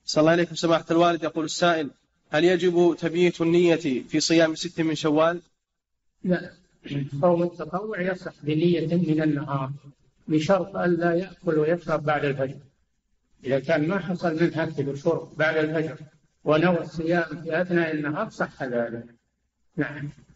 صلى الله عليكم سماحة الوالد. يقول السائل: هل يجب تبييت النية في صيام 6 من شوال؟ لا، صوم التطوع يصح بنية من النهار بشرط ألا يأكل ويشرب بعد الفجر. إذا كان ما حصل منه أكل وشرب بعد الفجر ونوى الصيام في أثناء النهار صح ذلك. نعم.